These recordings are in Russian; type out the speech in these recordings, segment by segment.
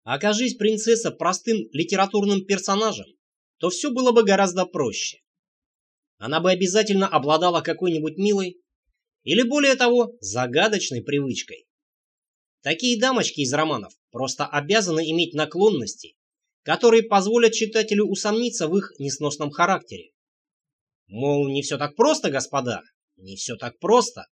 Окажись принцесса простым литературным персонажем, то все было бы гораздо проще. Она бы обязательно обладала какой-нибудь милой или, более того, загадочной привычкой. Такие дамочки из романов просто обязаны иметь наклонности, которые позволят читателю усомниться в их несносном характере. Мол, не все так просто, господа, не все так просто.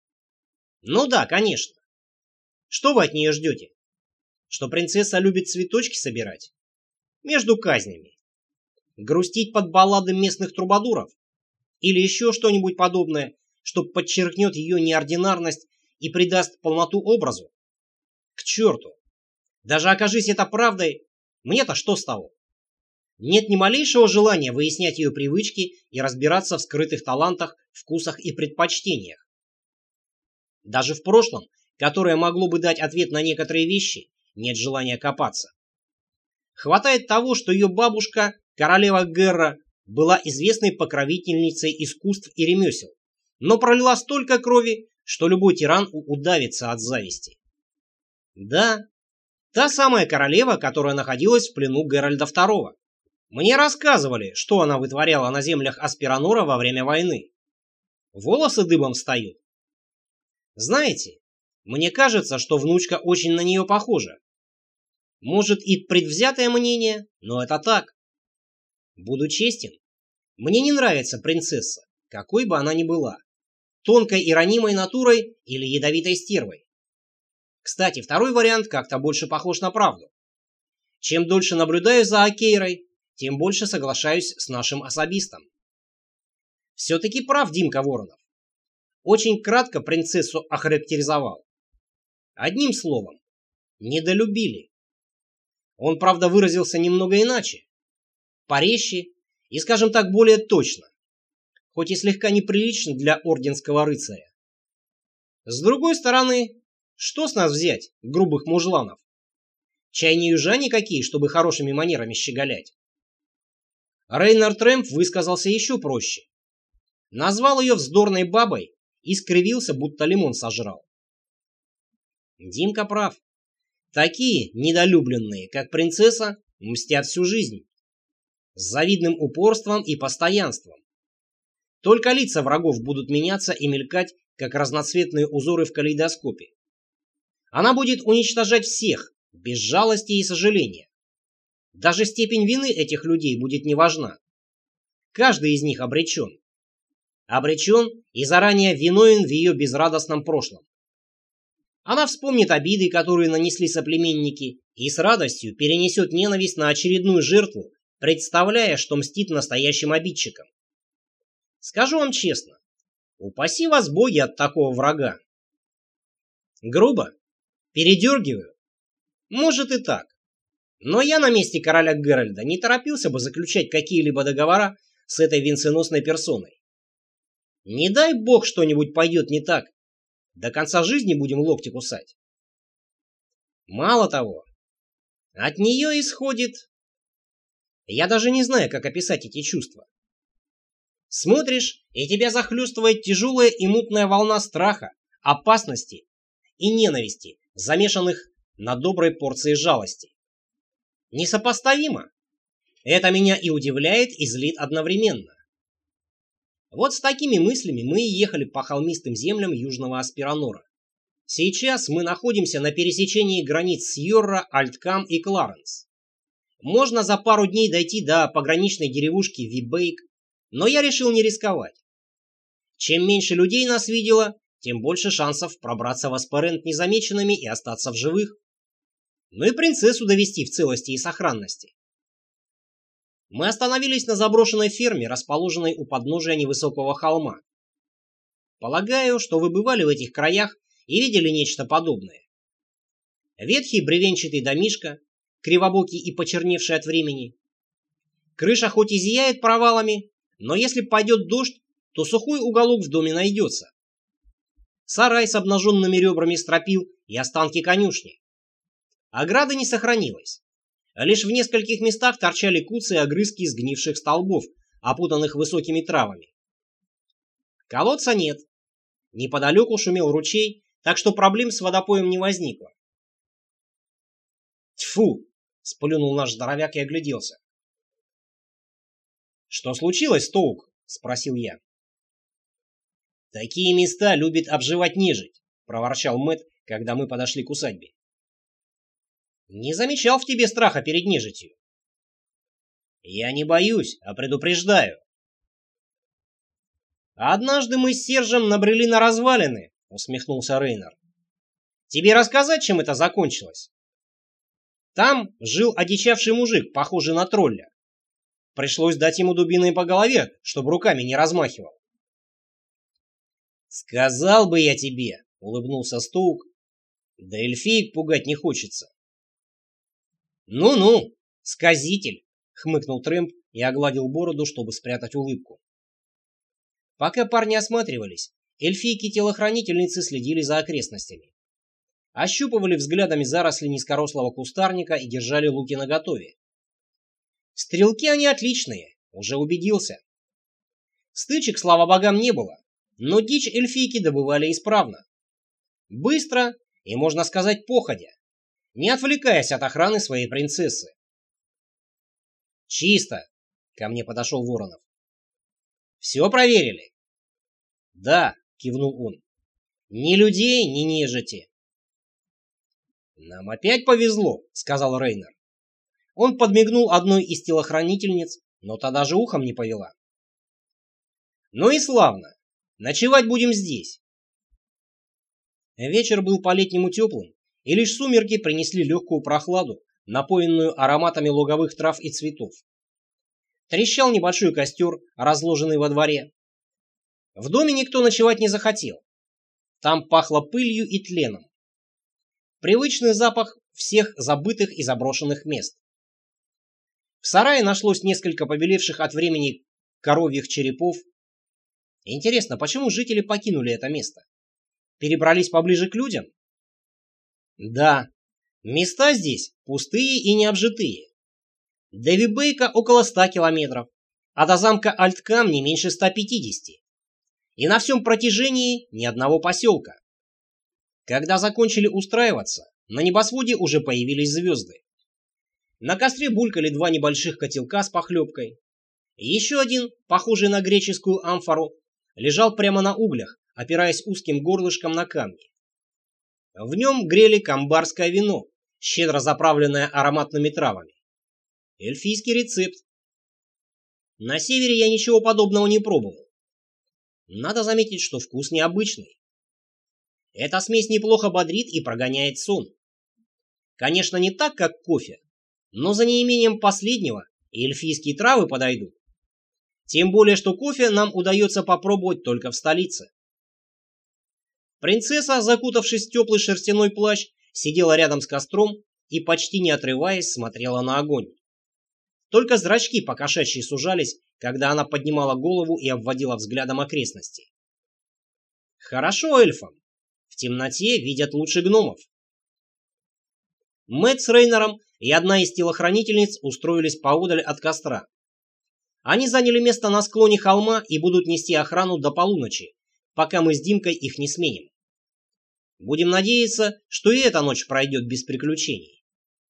Ну да, конечно. Что вы от нее ждете? Что принцесса любит цветочки собирать? Между казнями. Грустить под баллады местных трубадуров? Или еще что-нибудь подобное, что подчеркнет ее неординарность и придаст полноту образу? К черту! Даже окажись это правдой, мне-то что с того? Нет ни малейшего желания выяснять ее привычки и разбираться в скрытых талантах, вкусах и предпочтениях. Даже в прошлом, которое могло бы дать ответ на некоторые вещи, нет желания копаться. Хватает того, что ее бабушка, королева Герра, была известной покровительницей искусств и ремесел, но пролила столько крови, что любой тиран удавится от зависти. Да, та самая королева, которая находилась в плену Геральда II. Мне рассказывали, что она вытворяла на землях Аспиранора во время войны. Волосы дыбом встают. Знаете, мне кажется, что внучка очень на нее похожа. Может и предвзятое мнение, но это так. Буду честен, мне не нравится принцесса, какой бы она ни была, тонкой и ранимой натурой или ядовитой стервой. Кстати, второй вариант как-то больше похож на правду. Чем дольше наблюдаю за Окейрой, тем больше соглашаюсь с нашим особистом. Все-таки прав Димка Воронов. Очень кратко принцессу охарактеризовал. Одним словом, недолюбили. Он, правда, выразился немного иначе, порезче и, скажем так, более точно, хоть и слегка неприлично для орденского рыцаря. С другой стороны, что с нас взять, грубых мужланов? Чай не южане какие, чтобы хорошими манерами щеголять. Рейнар Трэмп высказался еще проще. Назвал ее вздорной бабой и скривился, будто лимон сожрал. Димка прав. Такие недолюбленные, как принцесса, мстят всю жизнь. С завидным упорством и постоянством. Только лица врагов будут меняться и мелькать, как разноцветные узоры в калейдоскопе. Она будет уничтожать всех, без жалости и сожаления. Даже степень вины этих людей будет не важна. Каждый из них обречен. Обречен и заранее виновен в ее безрадостном прошлом. Она вспомнит обиды, которые нанесли соплеменники, и с радостью перенесет ненависть на очередную жертву, представляя, что мстит настоящим обидчикам. Скажу вам честно, упаси вас боги от такого врага. Грубо? Передергиваю? Может и так. Но я на месте короля Геральда не торопился бы заключать какие-либо договора с этой венценосной персоной. Не дай бог что-нибудь пойдет не так. До конца жизни будем локти кусать. Мало того, от нее исходит... Я даже не знаю, как описать эти чувства. Смотришь, и тебя захлестывает тяжелая и мутная волна страха, опасности и ненависти, замешанных на доброй порции жалости. Несопоставимо. Это меня и удивляет, и злит одновременно. Вот с такими мыслями мы и ехали по холмистым землям Южного Аспиранора. Сейчас мы находимся на пересечении границ Сьорра, Альткам и Кларенс. Можно за пару дней дойти до пограничной деревушки Вибейк, но я решил не рисковать. Чем меньше людей нас видело, тем больше шансов пробраться в Аспарент незамеченными и остаться в живых. Ну и принцессу довести в целости и сохранности. Мы остановились на заброшенной ферме, расположенной у подножия невысокого холма. Полагаю, что вы бывали в этих краях и видели нечто подобное. Ветхий бревенчатый домишко, кривобокий и почерневший от времени. Крыша хоть и зияет провалами, но если пойдет дождь, то сухой уголок в доме найдется. Сарай с обнаженными ребрами стропил и останки конюшни. Ограды не сохранилось. Лишь в нескольких местах торчали куцы и огрызки сгнивших столбов, опутанных высокими травами. Колодца нет. Неподалеку шумел ручей, так что проблем с водопоем не возникло. Тьфу! Сплюнул наш здоровяк и огляделся. Что случилось, Тоук? Спросил я. Такие места любит обживать нежить, проворчал Мэтт, когда мы подошли к усадьбе. Не замечал в тебе страха перед нежитью. Я не боюсь, а предупреждаю. Однажды мы с Сержем набрели на развалины, усмехнулся Рейнер. Тебе рассказать, чем это закончилось? Там жил одичавший мужик, похожий на тролля. Пришлось дать ему дубиной по голове, чтобы руками не размахивал. «Сказал бы я тебе», — улыбнулся Стоук, — «да эльфиек пугать не хочется». «Ну-ну, сказитель», — хмыкнул Трэмп и огладил бороду, чтобы спрятать улыбку. Пока парни осматривались, эльфийки-телохранительницы следили за окрестностями. Ощупывали взглядами заросли низкорослого кустарника и держали луки наготове. Стрелки они отличные, уже убедился. Стычек, слава богам, не было, но дичь эльфийки добывали исправно. Быстро и, можно сказать, походя, не отвлекаясь от охраны своей принцессы. «Чисто!» — ко мне подошел Воронов. «Все проверили?» «Да», — кивнул он. «Ни людей, ни нежити». «Нам опять повезло», — сказал Рейнер. Он подмигнул одной из телохранительниц, но та даже ухом не повела. «Ну и славно. Ночевать будем здесь». Вечер был по-летнему теплым, и лишь сумерки принесли легкую прохладу, напоенную ароматами луговых трав и цветов. Трещал небольшой костер, разложенный во дворе. В доме никто ночевать не захотел. Там пахло пылью и тленом. Привычный запах всех забытых и заброшенных мест. В сарае нашлось несколько побелевших от времени коровьих черепов. Интересно, почему жители покинули это место? Перебрались поближе к людям? Да, места здесь пустые и необжитые. До Вибейка около 100 километров, а до замка Альткам не меньше 150. И на всем протяжении ни одного поселка. Когда закончили устраиваться, на небосводе уже появились звезды. На костре булькали 2 небольших котелка с похлебкой. Еще один, похожий на греческую амфору, лежал прямо на углях, опираясь узким горлышком на камни. В нем грели камбарское вино, щедро заправленное ароматными травами. Эльфийский рецепт. На севере я ничего подобного не пробовал. Надо заметить, что вкус необычный. Эта смесь неплохо бодрит и прогоняет сон. Конечно, не так, как кофе, но за неимением последнего и эльфийские травы подойдут. Тем более, что кофе нам удается попробовать только в столице. Принцесса, закутавшись в теплый шерстяной плащ, сидела рядом с костром и, почти не отрываясь, смотрела на огонь. Только зрачки покошачьи сужались, когда она поднимала голову и обводила взглядом окрестности. Хорошо эльфам. В темноте видят лучше гномов. Мэтт с Рейнером и одна из телохранительниц устроились поодаль от костра. Они заняли место на склоне холма и будут нести охрану до полуночи, пока мы с Димкой их не сменим. Будем надеяться, что и эта ночь пройдет без приключений.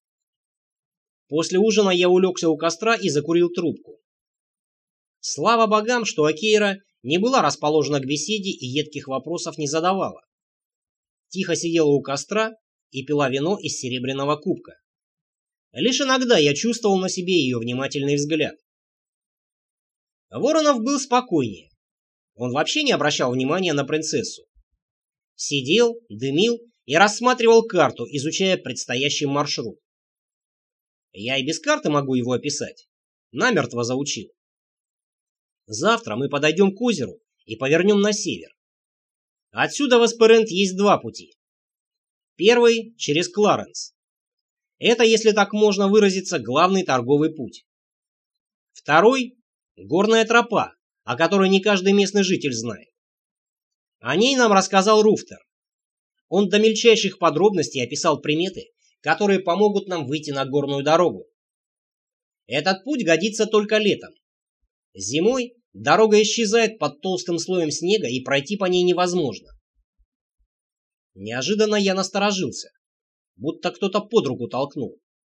После ужина я улегся у костра и закурил трубку. Слава богам, что Акейра не была расположена к беседе и едких вопросов не задавала. Тихо сидела у костра и пила вино из серебряного кубка. Лишь иногда я чувствовал на себе ее внимательный взгляд. Воронов был спокойнее. Он вообще не обращал внимания на принцессу. Сидел, дымил и рассматривал карту, изучая предстоящий маршрут. Я и без карты могу его описать. Намертво заучил. Завтра мы подойдем к озеру и повернем на север. Отсюда в Эсперент есть 2 пути. Первый – через Кларенс. Это, если так можно выразиться, главный торговый путь. Второй – горная тропа, о которой не каждый местный житель знает. О ней нам рассказал Руфтер. Он до мельчайших подробностей описал приметы, которые помогут нам выйти на горную дорогу. Этот путь годится только летом. Зимой дорога исчезает под толстым слоем снега, и пройти по ней невозможно. Неожиданно я насторожился, будто кто-то под руку толкнул.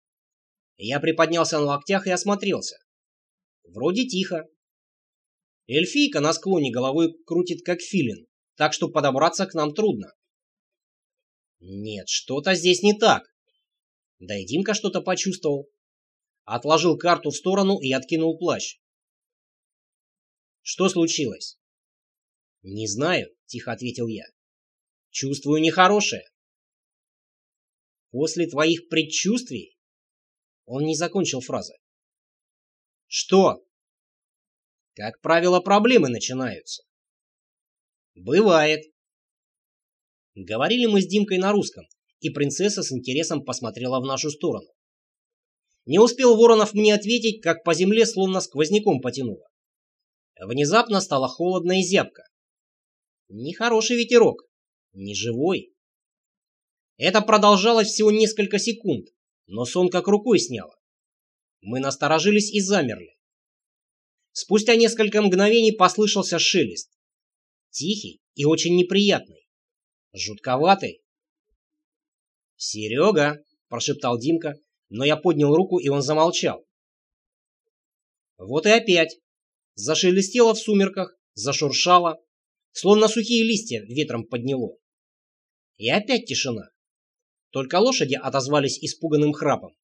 Я приподнялся на локтях и осмотрелся. Вроде тихо. Эльфийка на склоне головой крутит как филин, так что подобраться к нам трудно. Нет, что-то здесь не так. Да и Димка что-то почувствовал. Отложил карту в сторону и откинул плащ. Что случилось? Не знаю, тихо ответил я. Чувствую нехорошее. После твоих предчувствий? Он не закончил фразы. Что? Как правило, проблемы начинаются. Бывает. Говорили мы с Димкой на русском, и принцесса с интересом посмотрела в нашу сторону. Не успел Воронов мне ответить, как по земле словно сквозняком потянуло. Внезапно стало холодно и зябко. Нехороший ветерок, не живой. Это продолжалось всего несколько секунд, но сон как рукой сняло. Мы насторожились и замерли. Спустя несколько мгновений послышался шелест. Тихий и очень неприятный. Жутковатый. «Серега!» – прошептал Димка, но я поднял руку, и он замолчал. Вот и опять. Зашелестело в сумерках, зашуршало, словно сухие листья ветром подняло. И опять тишина. Только лошади отозвались испуганным храпом.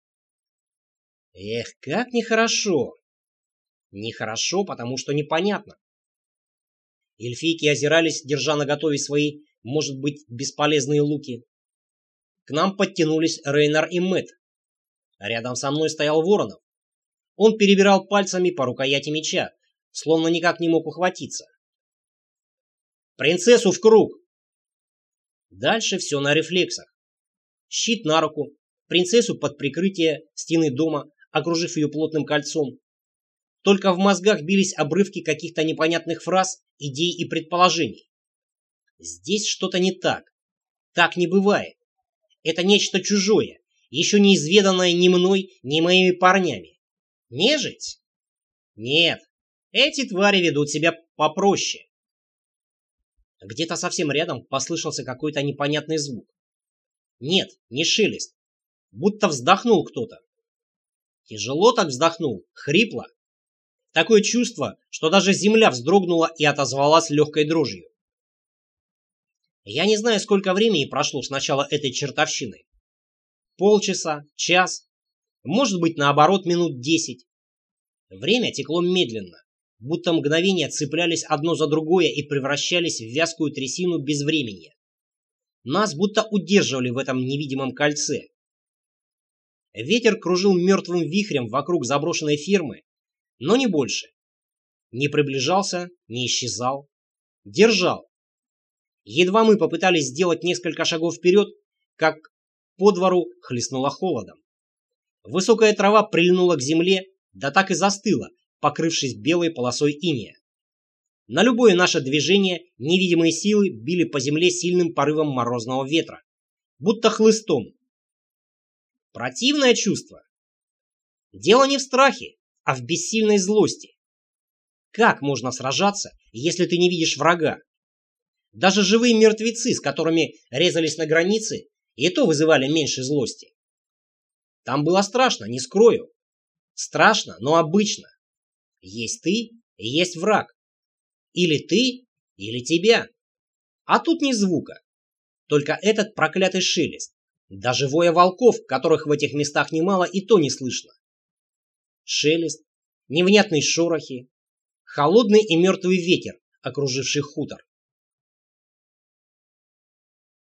Эх, как нехорошо. Нехорошо, потому что непонятно. Эльфийки озирались, держа наготове свои, может быть, бесполезные луки. К нам подтянулись Рейнар и Мэтт. Рядом со мной стоял Воронов. Он перебирал пальцами по рукояти меча, словно никак не мог ухватиться. «Принцессу в круг!» Дальше все на рефлексах. Щит на руку, принцессу под прикрытие стены дома, окружив ее плотным кольцом. Только в мозгах бились обрывки каких-то непонятных фраз, идей и предположений. Здесь что-то не так. Так не бывает. Это нечто чужое, еще неизведанное ни мной, ни моими парнями. Нежить? Нет, эти твари ведут себя попроще. Где-то совсем рядом послышался какой-то непонятный звук. Нет, не шелест. Будто вздохнул кто-то. Тяжело так вздохнул, хрипло. Такое чувство, что даже земля вздрогнула и отозвалась легкой дрожью. Я не знаю, сколько времени прошло с начала этой чертовщины. Полчаса, час, может быть, наоборот, минут 10. Время текло медленно, будто мгновения цеплялись одно за другое и превращались в вязкую трясину безвременья. Нас будто удерживали в этом невидимом кольце. Ветер кружил мертвым вихрем вокруг заброшенной фермы, но не больше. Не приближался, не исчезал. Держал. Едва мы попытались сделать несколько шагов вперед, как по двору хлестнуло холодом. Высокая трава прильнула к земле, да так и застыла, покрывшись белой полосой инея. На любое наше движение невидимые силы били по земле сильным порывом морозного ветра, будто хлыстом. Противное чувство. Дело не в страхе, а в бессильной злости. Как можно сражаться, если ты не видишь врага? Даже живые мертвецы, с которыми резались на границе, и то вызывали меньше злости. Там было страшно, не скрою. Страшно, но обычно. Есть ты и есть враг. Или ты, или тебя. А тут ни звука. Только этот проклятый шелест. Даже воя волков, которых в этих местах немало, и то не слышно. Шелест, невнятные шорохи, холодный и мертвый ветер, окруживший хутор.